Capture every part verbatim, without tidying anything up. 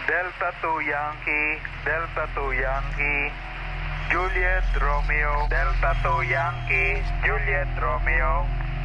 Delta two Yankee, Delta two Yankee, Juliet Romeo, Delta two Yankee, Juliet Romeo.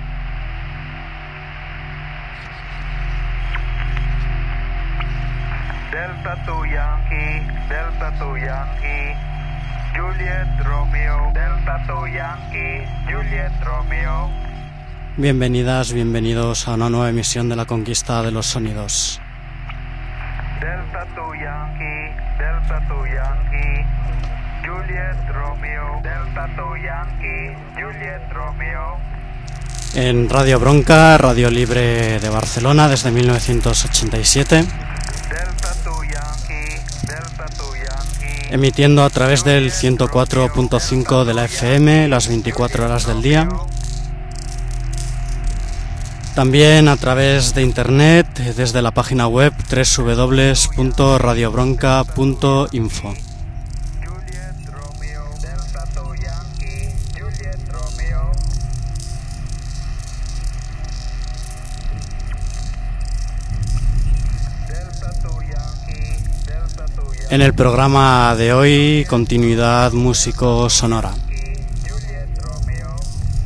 Delta two Yankee, Delta two Yankee, Juliet Romeo, Delta two Yankee, Juliet Romeo. Bienvenidas, bienvenidos a una nueva emisión de La Conquista de los Sonidos. Delta two Yankee, Delta two Yankee, Juliet Romeo, Delta two Yankee, Juliet Romeo. En Radio Bronca, Radio Libre de Barcelona desde mil novecientos ochenta y siete. Delta two Yankee, Delta two Yankee. Emitiendo a través del ciento cuatro punto cinco de la F M las veinticuatro horas del día. También a través de internet desde la página web doble u doble u doble u punto radio bronca punto info. Juliet Romeo, Delta two Yankee, Juliet Romeo. Delta two Yankee, Delta two Yankee. En el programa de hoy, continuidad músico-sonora. Juliet Romeo.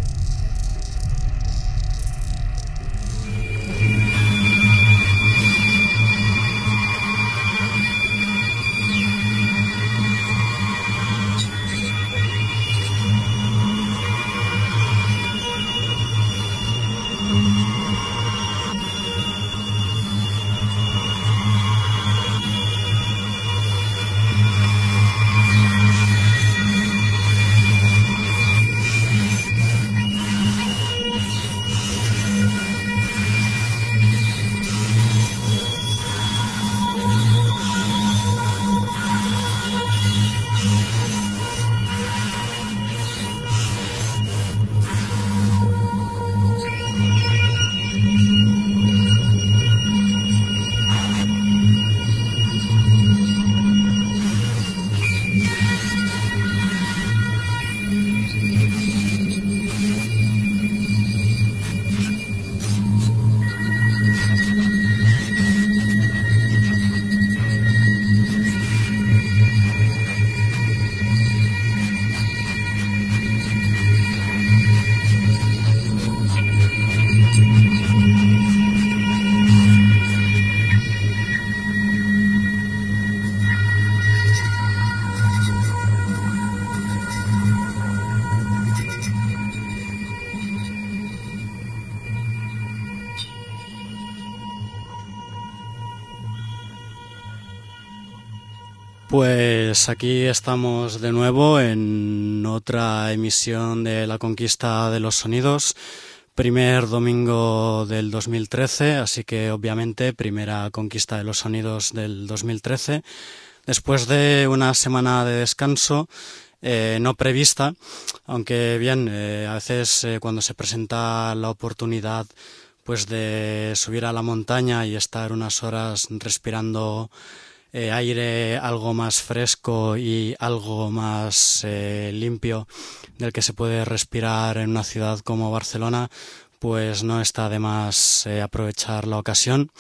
Pues aquí estamos de nuevo en otra emisión de La Conquista de los Sonidos, primer domingo del dos mil trece, así que obviamente primera conquista de los sonidos del dos mil trece, después de una semana de descanso eh, no prevista, aunque bien, eh, a veces eh, cuando se presenta la oportunidad pues de subir a la montaña y estar unas horas respirando Eh, aire algo más fresco y algo más eh, limpio del que se puede respirar en una ciudad como Barcelona, pues no está de más eh, aprovechar la ocasión.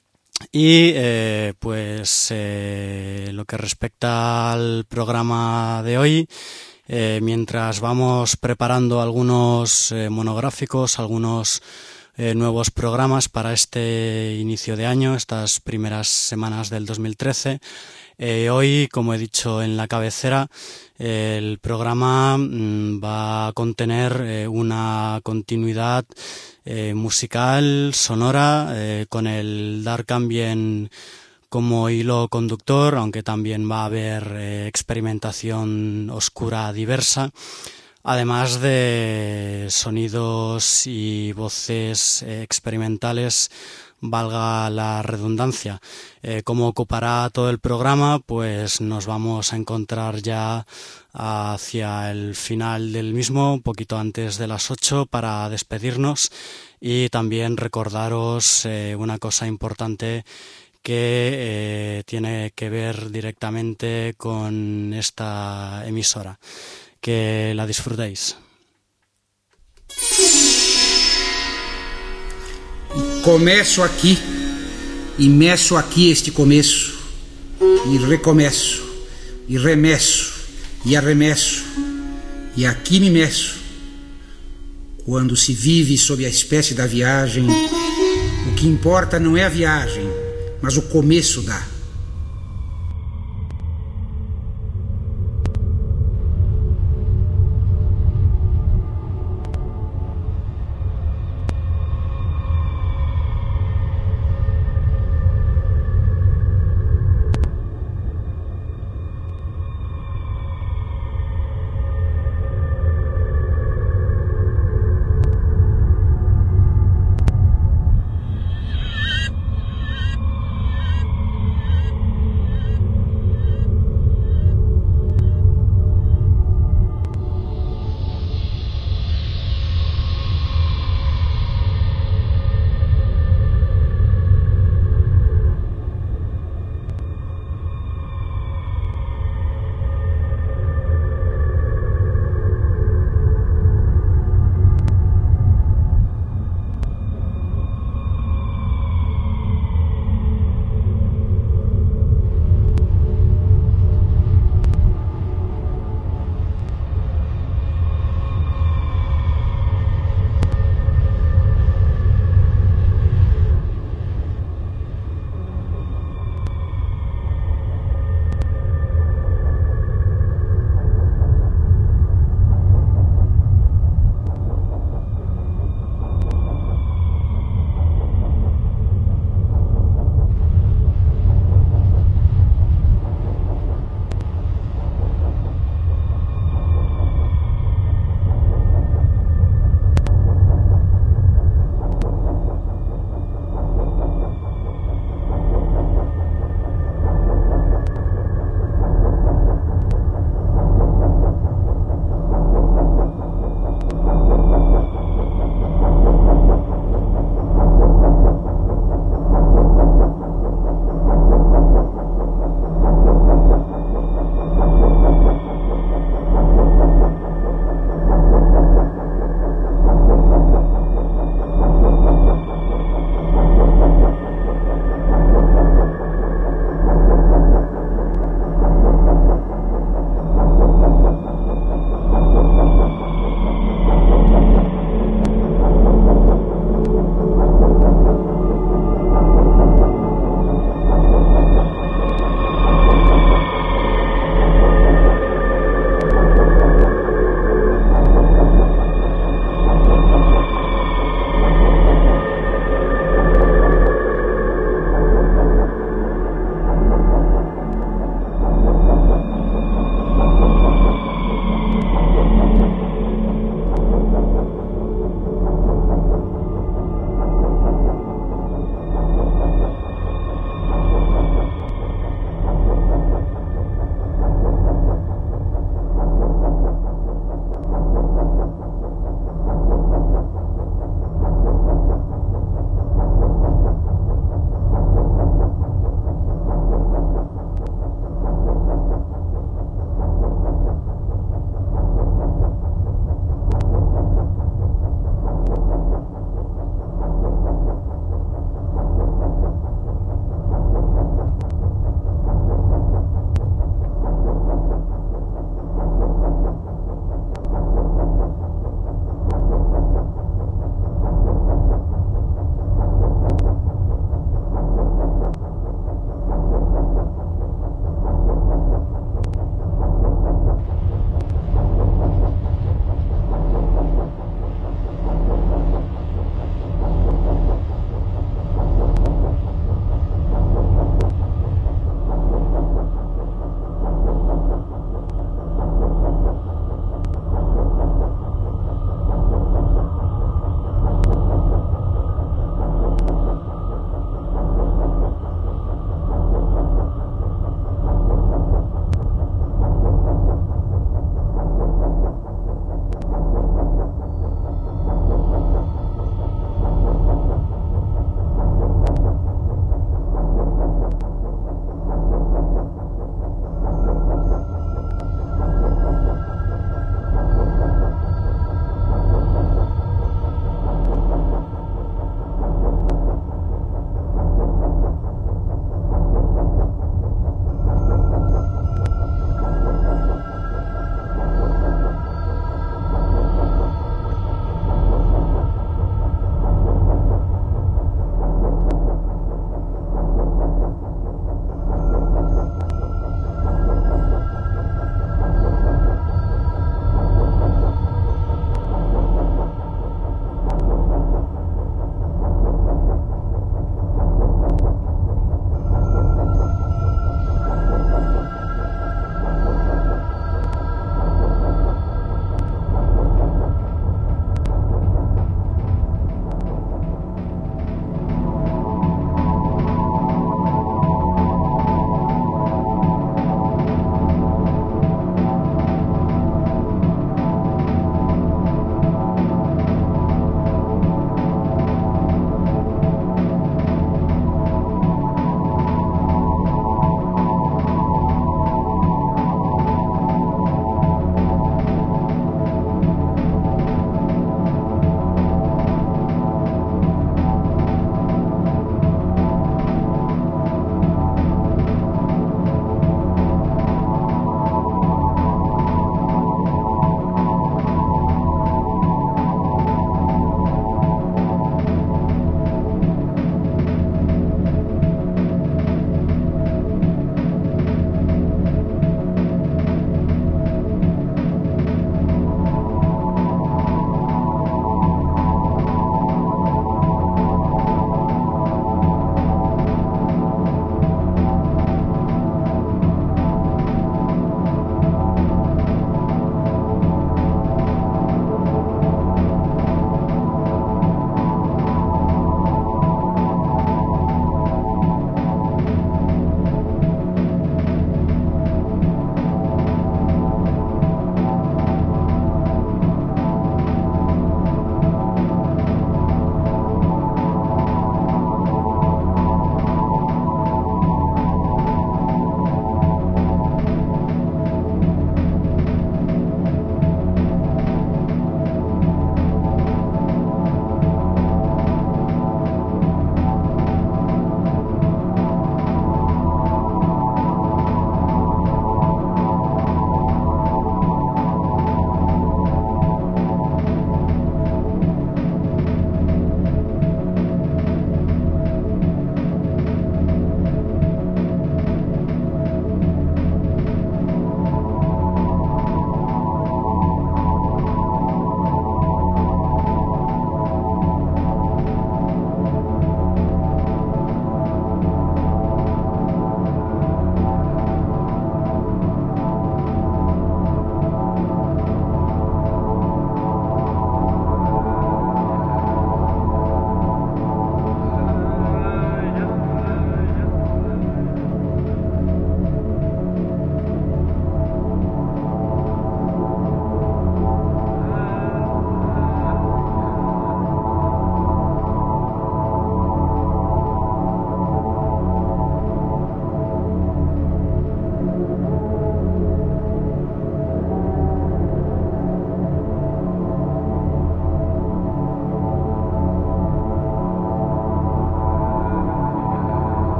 Y eh, pues eh, lo que respecta al programa de hoy, eh, mientras vamos preparando algunos eh, monográficos, algunos Eh, nuevos programas para este inicio de año, estas primeras semanas del dos mil trece. Eh, hoy, como he dicho en la cabecera, eh, el programa mmm, va a contener eh, una continuidad eh, musical, sonora, eh, con el dark ambient como hilo conductor, aunque también va a haber eh, experimentación oscura diversa, además de sonidos y voces eh, experimentales, valga la redundancia. Eh, ¿Cómo ocupará todo el programa? Pues nos vamos a encontrar ya hacia el final del mismo, un poquito antes de las ocho, para despedirnos y también recordaros eh, una cosa importante que eh, tiene que ver directamente con esta emisora. Que la disfrutéis. Começo aqui e meço aqui este começo. e recomeço, e remeço, e arremesso, e aqui me meço. Quando se vive sob a espécie da viagem, o que importa não é a viagem, mas o começo da.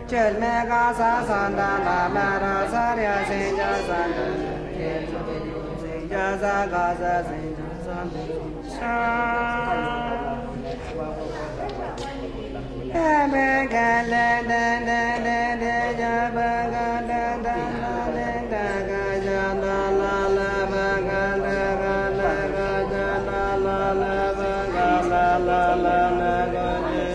Chul mega sa sanda la la ra sa ria sin ja san sin ja sa ga sa sin ja san sa ba ga la da da da da ja ba ga da da la la da ga ja la la la ba ga la ga la ga ja la la la ba ga la la la la ga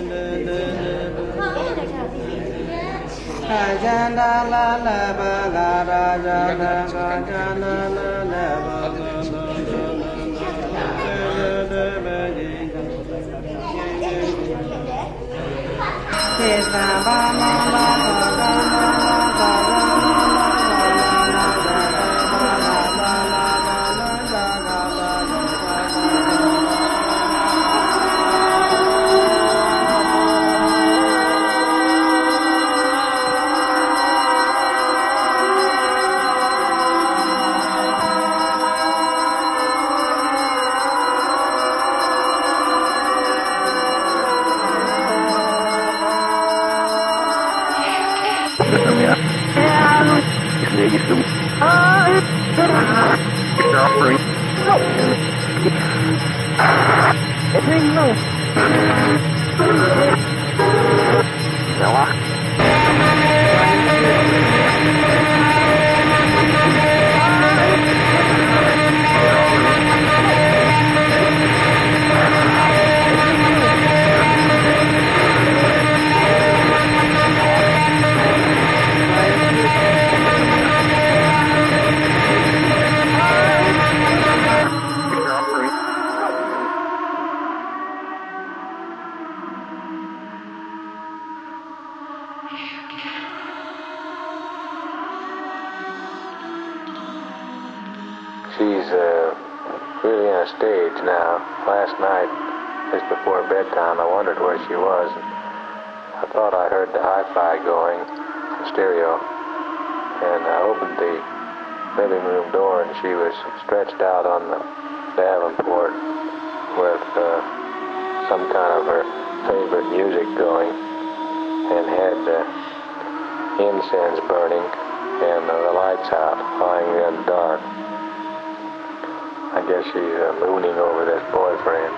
Janda la la ba ga ra ja la ga ja la la la ba ga la ba Krishna ba ma la ba ga ma la ga la She's uh, really on a stage now. Last night, just before bedtime, I wondered where she was. I thought I heard the hi-fi going, the stereo, and I opened the living room door, and she was stretched out on the Davenport with uh, some kind of her favorite music going, and had uh, incense burning, and uh, the lights out, lying in the dark. I guess she's uh, mooning over this boyfriend.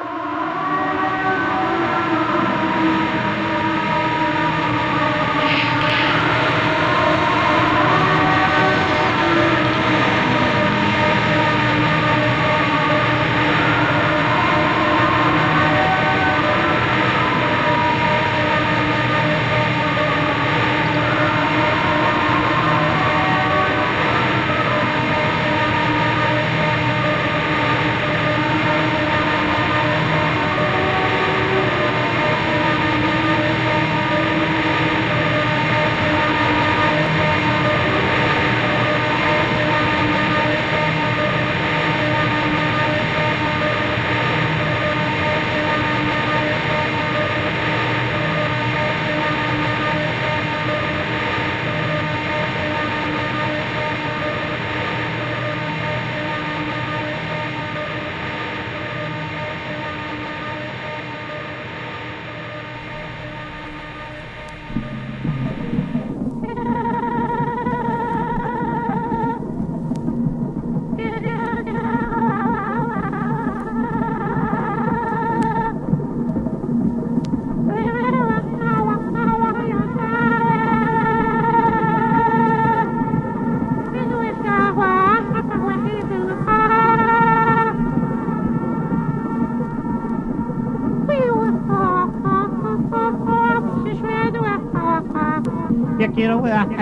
Quiero ver a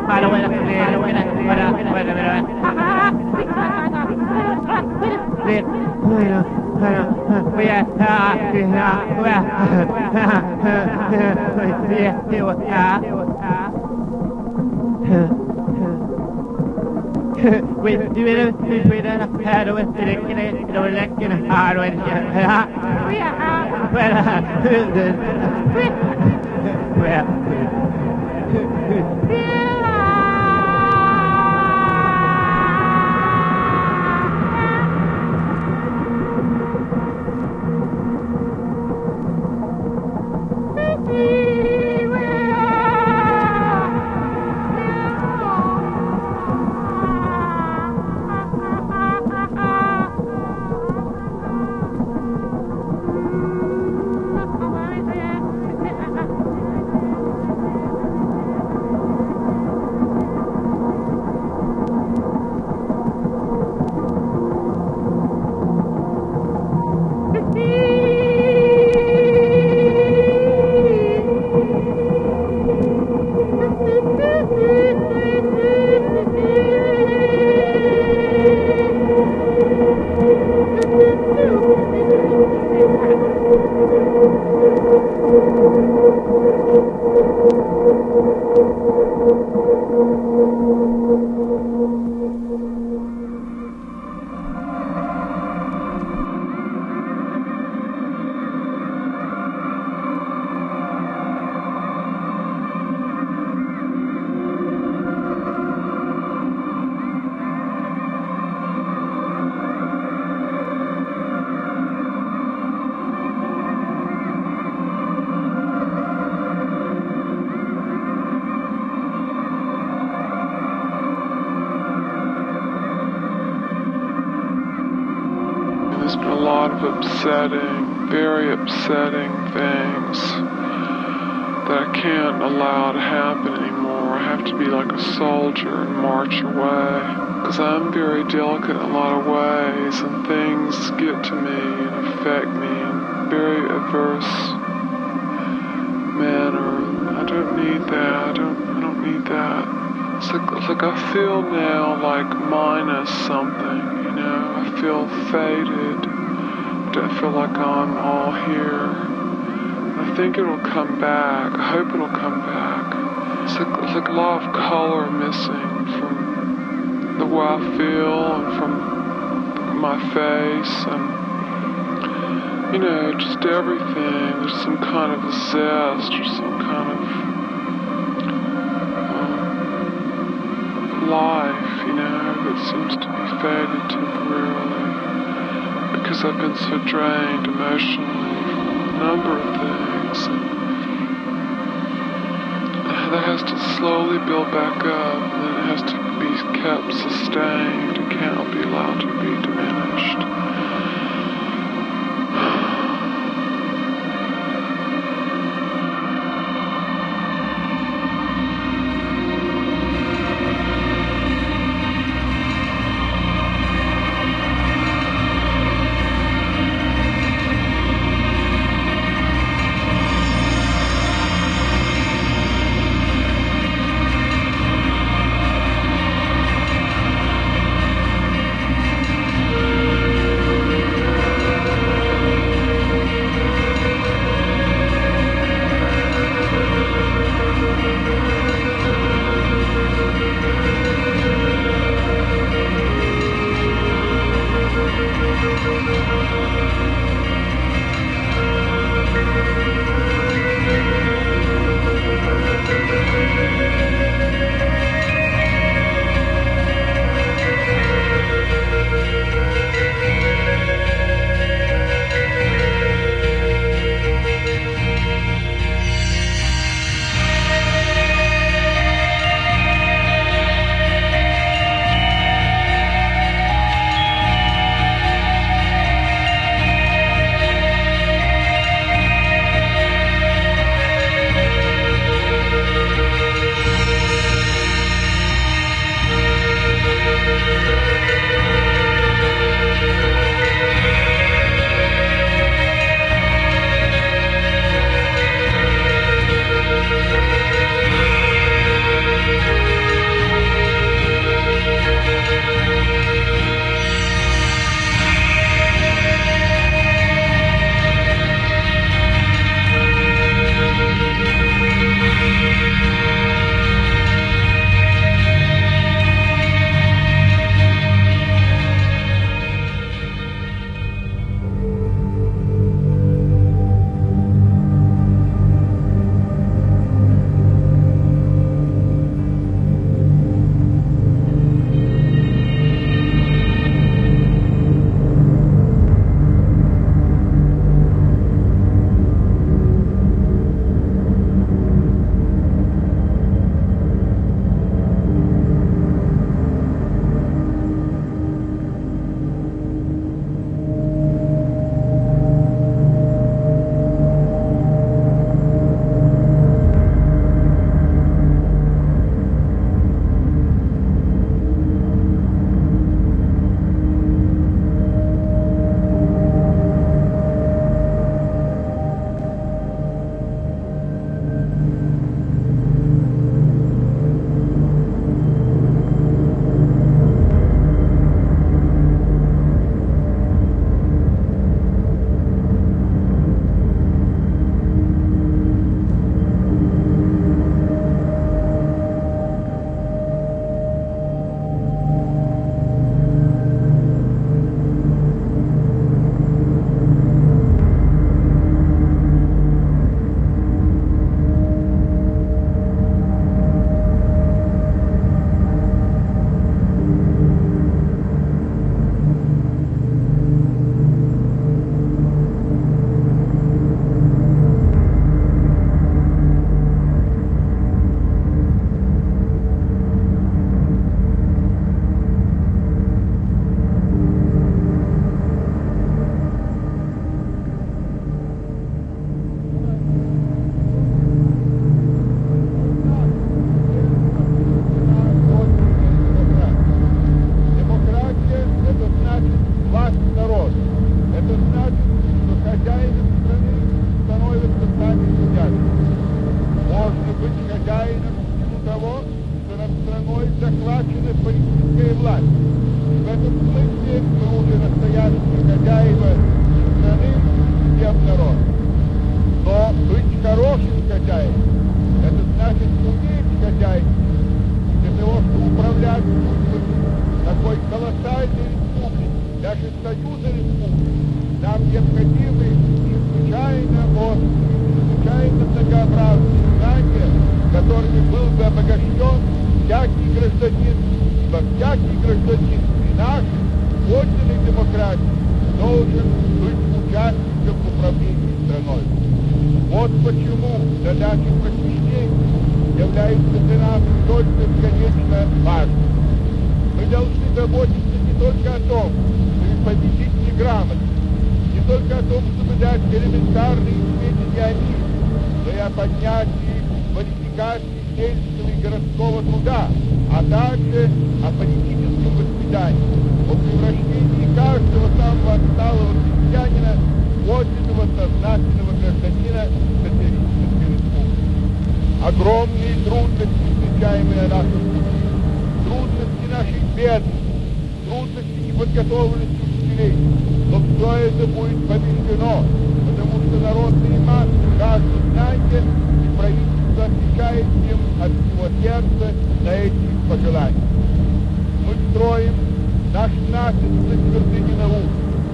With you in a with a pad with the licking it, the licking hard with it. Well, there's been a lot of upsetting, very upsetting things that I can't allow to happen anymore. I have to be like a soldier and march away, because I'm very delicate in a lot of ways, and things get to me and affect me in very adverse manner. I don't need that. I don't. I don't need that. It's like, it's like I feel now like minus something. You know, I feel faded. I feel like I'm all here. I think it'll come back. I hope it'll come back. It's like, it's like a lot of color missing from the way I feel and from my face and, you know, just everything. There's some kind of a zest or some kind of um, life, you know, that seems to be faded temporarily. Because I've been so drained emotionally from a number of things. And that has to slowly build back up, and then it has to be kept sustained. It can't be allowed to be diminished. наших союза республик нам необходимы чрезвычайно острые, чрезвычайно многообразные знания, которыми был бы обогащен всякий гражданин, ибо всякий гражданин при нашей подлинной демократии должен быть участником в управлении страной. Вот почему задача просвещения является для нас столь бесконечно важной. Мы должны заботиться не только о том, чтобы победить неграмотность, не только о том, чтобы дать элементарные сведения о мире, но и о поднятии квалификации сельского и городского труда, а также о политическом воспитании, о превращении каждого самого отсталого крестьянина в подлинного сознательного гражданина социалистической республики. Огромные трудности, встречаемые на нашем пути, трудности нашей бедности, трудности неподготовленности учителей, но все это будет побеждено, потому что народные массы жаждут знания, и правительство отвечает им от всего сердца на эти пожелания. Мы строим наш натиск на твердыни наук,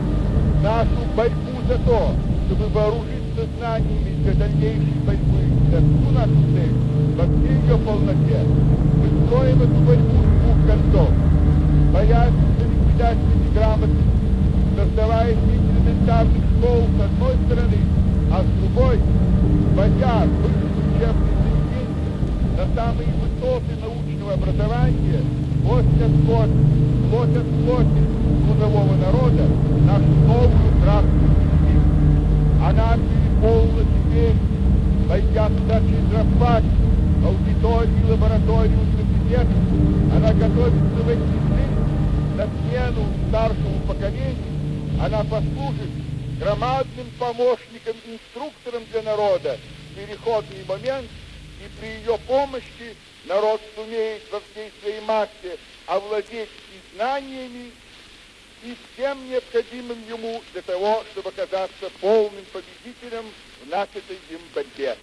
нашу борьбу за то, чтобы вооружиться знаниями для дальнейшей борьбы за всю нашу цель, во всей ее полноте. Мы строим эту борьбу с двух концов, борясь за ликвидацию неграмотности, создавая сеть элементарных школ с одной стороны, а с другой, вводя высшие учебные заведения на самые высоты научного образования, год от года, год от года трудового народа, нашу новую здравствующую систему. Она переполнена теперь, войдя туда через распад, аудитории, лаборатории, университетов, она готовится войти в жизнь на смену старшему поколению, она послужит громадным помощником, инструктором для народа в переходный момент, и при ее помощи народ сумеет во всей своей массе овладеть и знаниями, и всем необходимым ему для того, чтобы оказаться полным победителем в начатой им борьбе.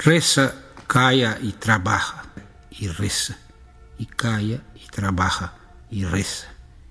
Reza, calla y trabaja y reza. Y calla y trabaja y reza.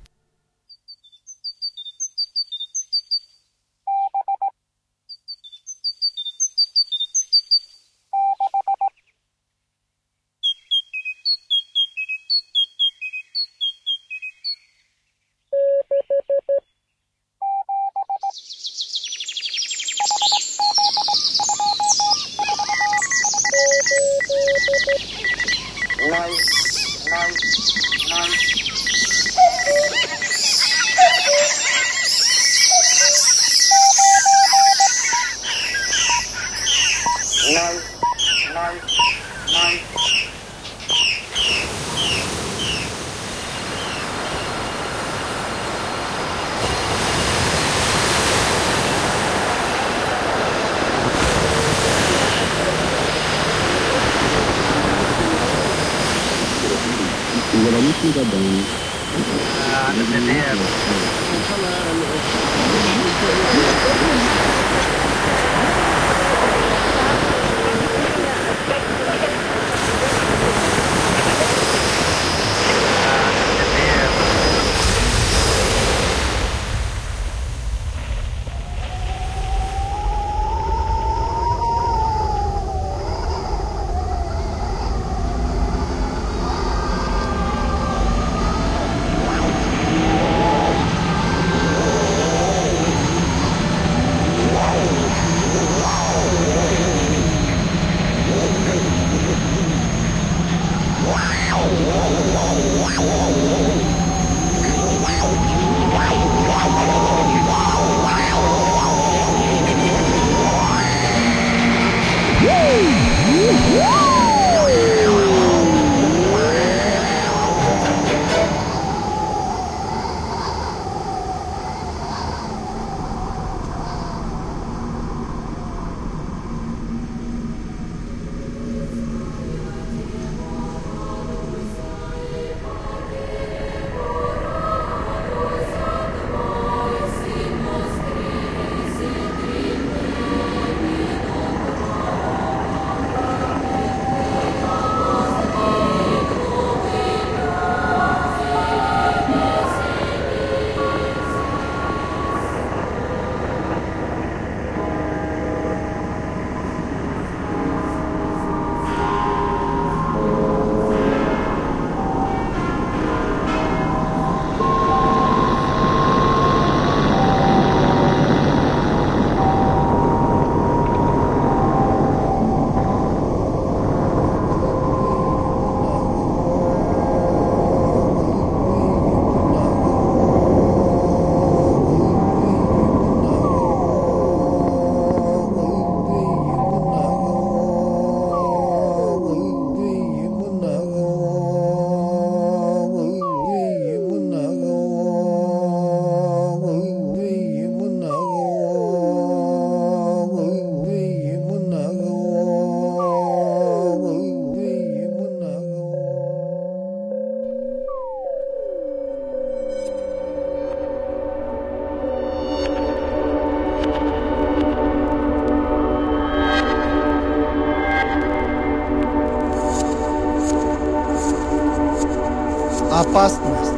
Опасность.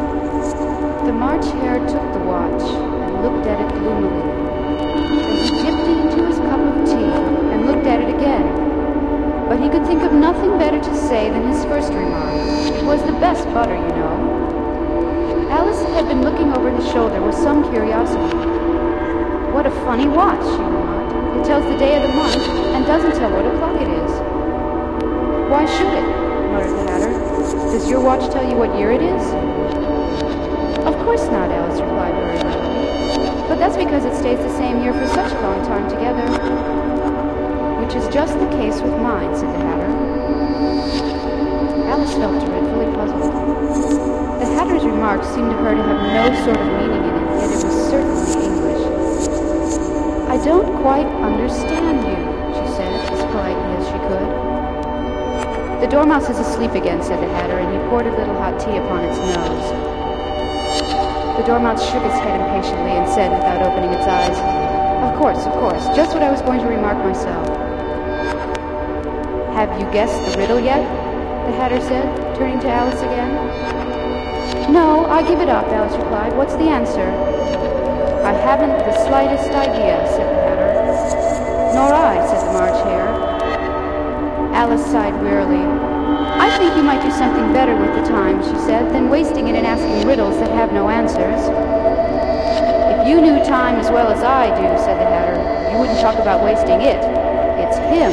The March Hare took the watch and looked at it gloomily. Then he dipped it into his cup of tea and looked at it again. But he could think of nothing better to say than his first remark. It was the best butter, you know. Alice had been looking over his shoulder with some curiosity. What a funny watch, she remarked. It tells the day of the month and doesn't tell what o'clock it is. Why should it? Muttered the Hatter. Does your watch tell you what year it is? Of course not, Alice replied very loudly. But that's because it stays the same year for such a long time together. Which is just the case with mine, said the Hatter. Alice felt dreadfully puzzled. The Hatter's remark seemed to her to have no sort of meaning in it, yet it was certainly English. I don't quite understand you, she said, as politely as she could. The Dormouse is asleep again, said the Hatter, and he poured a little hot tea upon its nose. The Dormouse shook its head impatiently and said, without opening its eyes, Of course, of course, just what I was going to remark myself. Have you guessed the riddle yet? The Hatter said, turning to Alice again. No, I give it up, Alice replied. What's the answer? I haven't the slightest idea, said the Hatter. Nor I, said the March Hare. Alice sighed wearily. I think you might do something better with the time, she said, than wasting it in asking riddles that have no answers. If you knew time as well as I do, said the Hatter, you wouldn't talk about wasting it. It's him.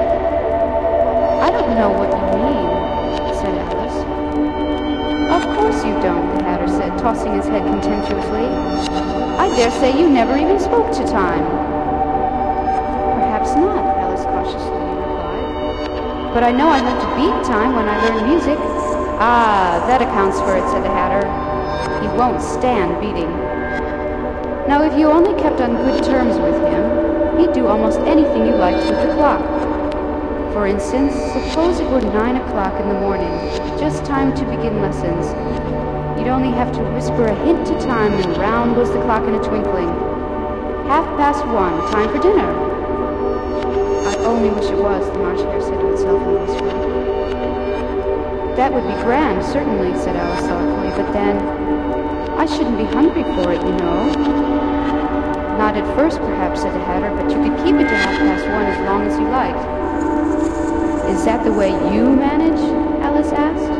I don't know what you mean, said Alice. Of course you don't, the Hatter said, tossing his head contemptuously. I dare say you never even spoke to time. Perhaps not, Alice cautiously replied. But I know I have to beat time when I learn music. Ah, that accounts for it, said the Hatter. He won't stand beating. Now, if you only kept on good terms with him, he'd do almost anything you liked with the clock. For instance, suppose it were nine o'clock in the morning, just time to begin lessons. You'd only have to whisper a hint to time, and round goes the clock in a twinkling. Half past one, time for dinner. I only wish it was, the March Hare said to itself in a whisper. That would be grand, certainly, said Alice thoughtfully, but then, I shouldn't be hungry for it, you know. Not at first, perhaps, said the Hatter, but you could keep it to half past one as long as you liked. Is that the way you manage? Alice asked.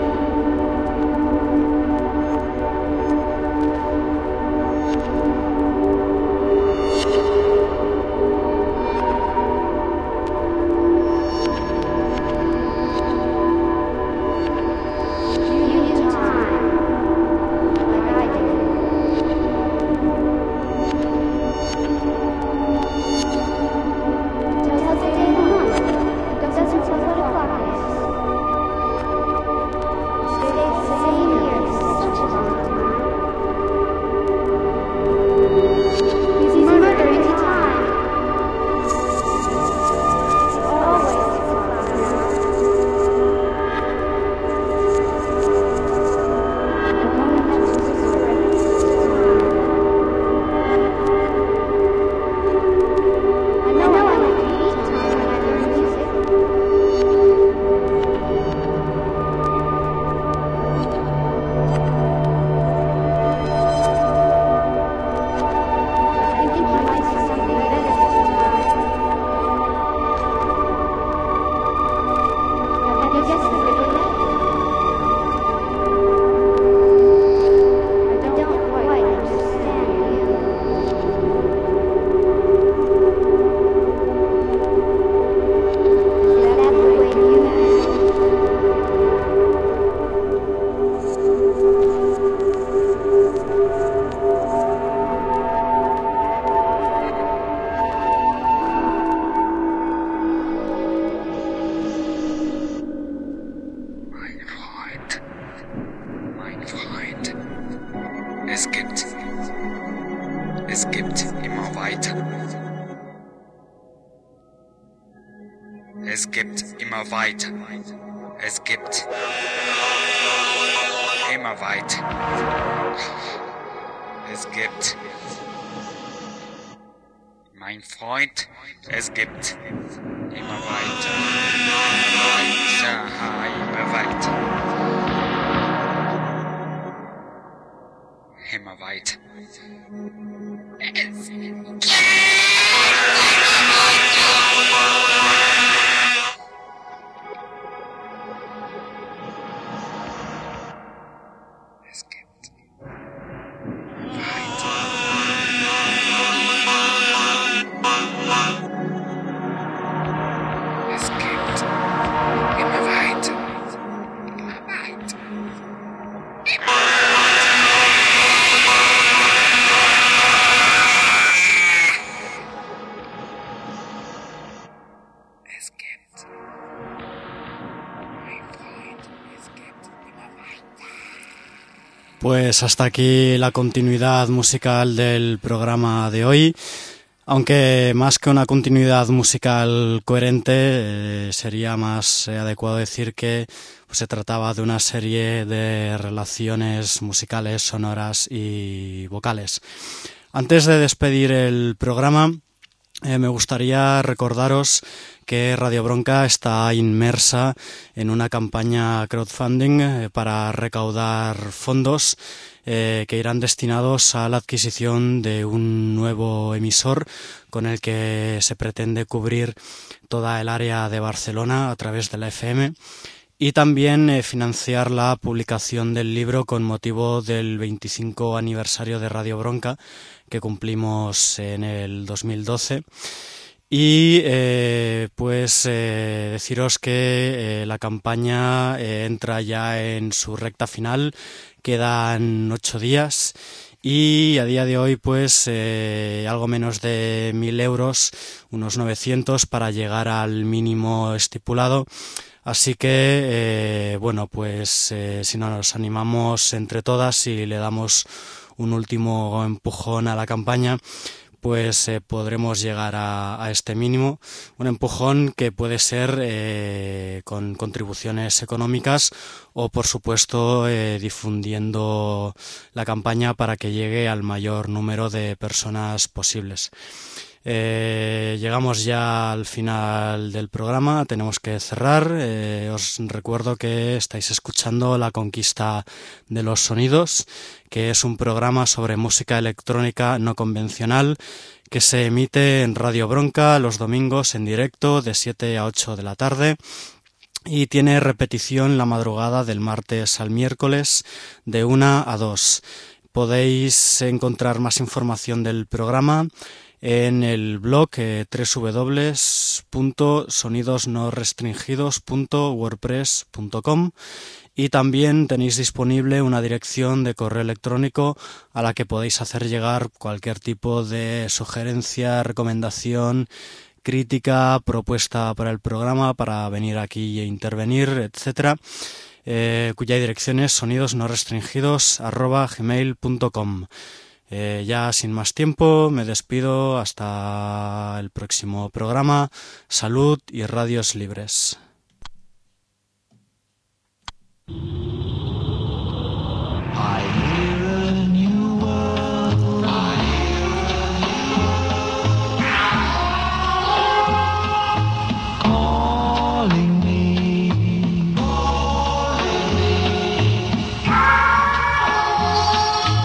Es gibt immer weiter. Es gibt immer weiter. Es gibt, mein Freund, es gibt immer weiter. Weiter, immer weiter. Immer weiter. Es gibt Pues hasta aquí la continuidad musical del programa de hoy, aunque más que una continuidad musical coherente, eh, sería más eh, adecuado decir que pues, se trataba de una serie de relaciones musicales, sonoras y vocales. Antes de despedir el programa, Eh, me gustaría recordaros que Radio Bronca está inmersa en una campaña crowdfunding eh, para recaudar fondos eh, que irán destinados a la adquisición de un nuevo emisor con el que se pretende cubrir toda el área de Barcelona a través de la F M, y también eh, financiar la publicación del libro con motivo del veinticinco aniversario de Radio Bronca, que cumplimos en el dos mil doce. Y eh, pues eh, deciros que eh, la campaña eh, entra ya en su recta final, quedan ocho días y a día de hoy pues eh, algo menos de mil euros, unos novecientos, para llegar al mínimo estipulado. Así que, eh, bueno, pues eh, si nos animamos entre todas y le damos un último empujón a la campaña, pues eh, podremos llegar a, a este mínimo. Un empujón que puede ser eh, con contribuciones económicas o, por supuesto, eh, difundiendo la campaña para que llegue al mayor número de personas posibles. Eh, llegamos ya al final del programa, tenemos que cerrar. Eh, os recuerdo que estáis escuchando La Conquista de los Sonidos, que es un programa sobre música electrónica no convencional que se emite en Radio Bronca los domingos en directo de siete a ocho de la tarde y tiene repetición la madrugada del martes al miércoles de una a dos. Podéis encontrar más información del programa en el blog eh, doble u doble u doble u punto sonidos no restringidos punto wordpress punto com, y también tenéis disponible una dirección de correo electrónico a la que podéis hacer llegar cualquier tipo de sugerencia, recomendación, crítica, propuesta para el programa, para venir aquí e intervenir, etcétera, eh, cuya dirección es sonidos no restringidos arroba gmail punto com. Eh, ya sin más tiempo, me despido hasta el próximo programa. Salud y radios libres.